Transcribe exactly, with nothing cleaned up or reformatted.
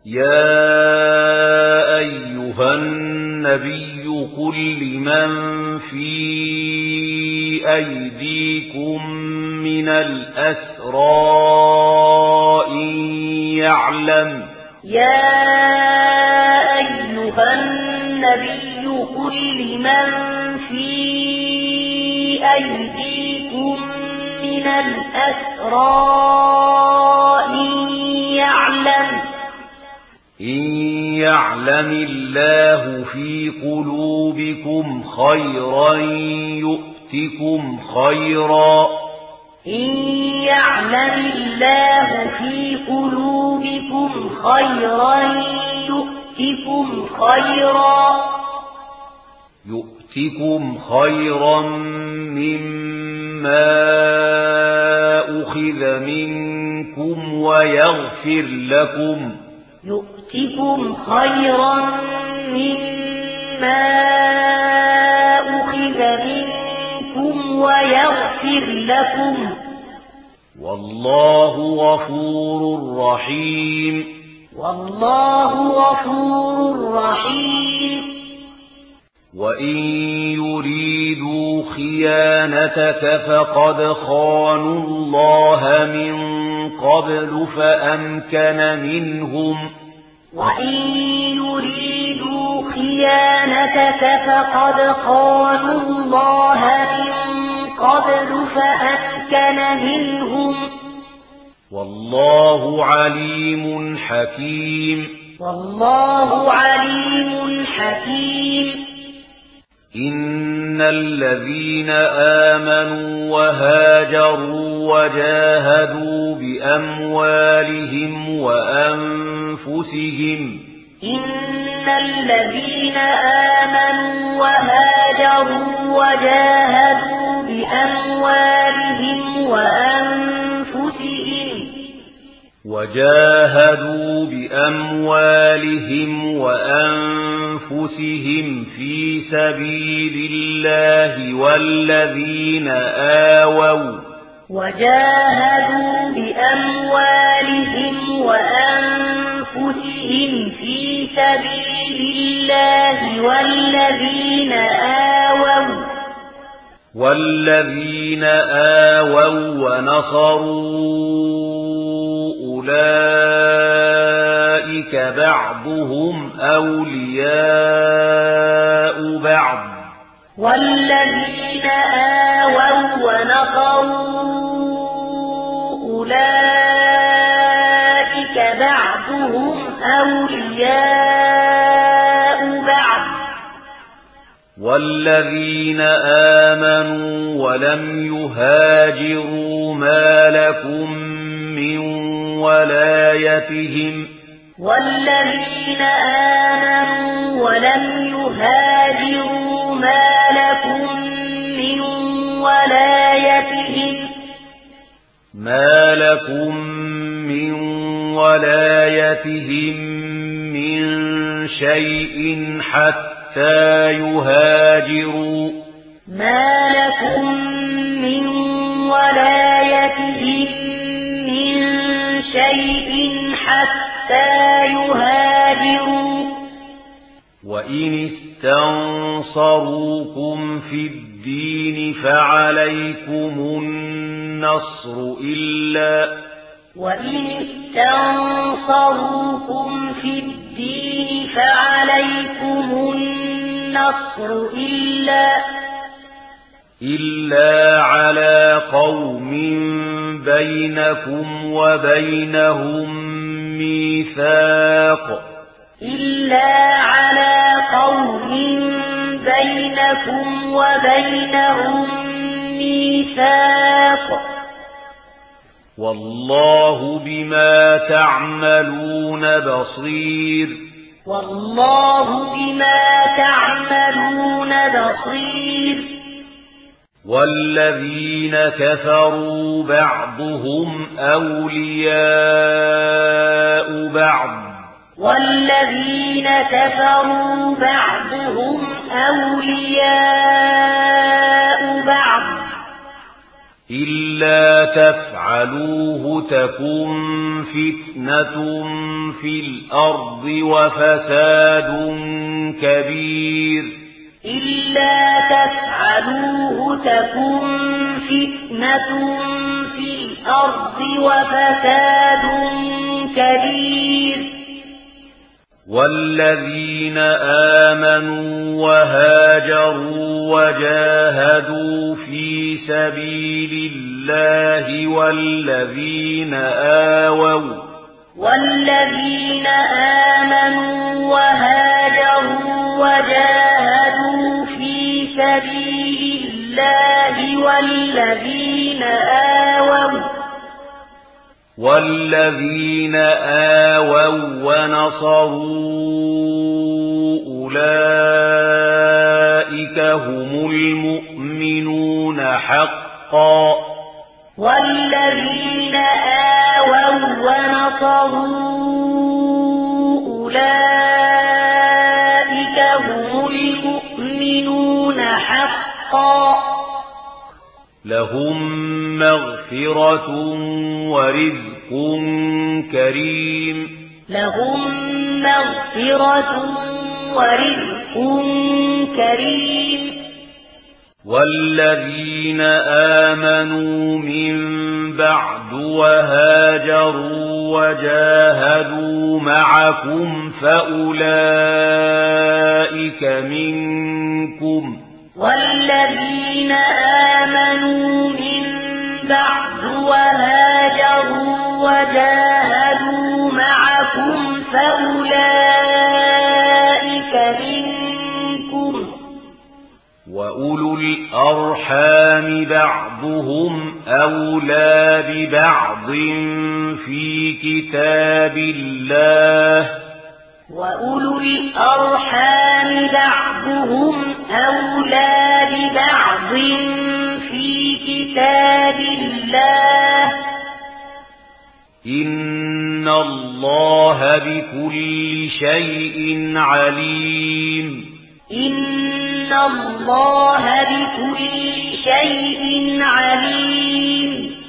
يا أيها النبي قل لمن في أيديكم من الأسرى إن يعلم يا أيها النبي قل لمن في أيديكم من الأسرى إن يعلم إن يعلم الله في قلوبكم خيرا يؤتكم خيرا إن يعلم الله في قلوبكم خيرا يؤتكم خيرا يؤتكم خيرا مما أخذ منكم ويغفر لكم يؤتكم خيرا مما أخذ منكم ويغفر لكم والله غفور رحيم والله غفور رحيم وإن يريدوا خيانتك فقد خانوا الله من قبل فأمكن منهم وإن يريدوا خيانتك فقد خانوا الله من قبل فأمكن منهم والله عليم حكيم والله عليم حكيم إن الذين آمنوا وهاجروا وجاهدوا بأموالهم وأنفسهم إن الذين آمنوا وهاجروا وجاهدوا بأموالهم وأنفسهم وجاهدوا بأموالهم وأنفسهم في سبيل الله والذين آووا وجاهدوا بأموالهم وأنفسهم في سبيل الله والذين آووا والذين آووا ونصروا أولئك بعضهم أولياء بعض والذين آووا ونصروا أولئك بعضهم أولياء بعض والذين آمنوا ولم يهاجروا ما لكم من ولايتهم والذين آمنوا ولم يهاجروا ما لكم من ولايتهم ما لكم من ولايتهم من شيء حتى يهاجروا ما لكم من ولايتهم من شيء حتى يهاجروا وإن استنصروكم في الدين فعليكم النصر إلا وإن استنصروكم في الدين فعليكم النصر إلا إلا على قوم بينكم وبينهم ميثاق إلا على قوم بينكم وبينهم ميثاق والله بما تعملون بصير والله بما تعملون بصير والذين كفروا بعضهم أولياء بعض والذين كفروا بعضهم أولياء بعض إلا تفعلوه تكن فتنة في الأرض وفساد كبير إلا تفعلوه تكن فتنة في الأرض وفساد كبير والذين آمنوا وهاجروا وجاهدوا في سبيل الله والذين آووا والذين آمنوا وهاجروا وجاهدوا في سبيل الله والذين آووا والذين آووا ونصروا أولئك هم المؤمنون حقا والذين آووا ونصروا أولئك هم المؤمنون حقا لهم مغفرة ورزق كريم لهم مغفرة ورزق كريم والذين آمنوا من بعد وهاجروا وجاهدوا معكم فأولئك منكم والذين آمنوا من بعد وهاجروا وجاهدوا معكم فأولئك منكم وأولو الأرحام بعضهم أولى ببعض في كتاب الله وأولو الأرحام بعضهم أولى ببعض في كتاب الله إن الله بكل شيء عليم إن الله بكل شيء عليم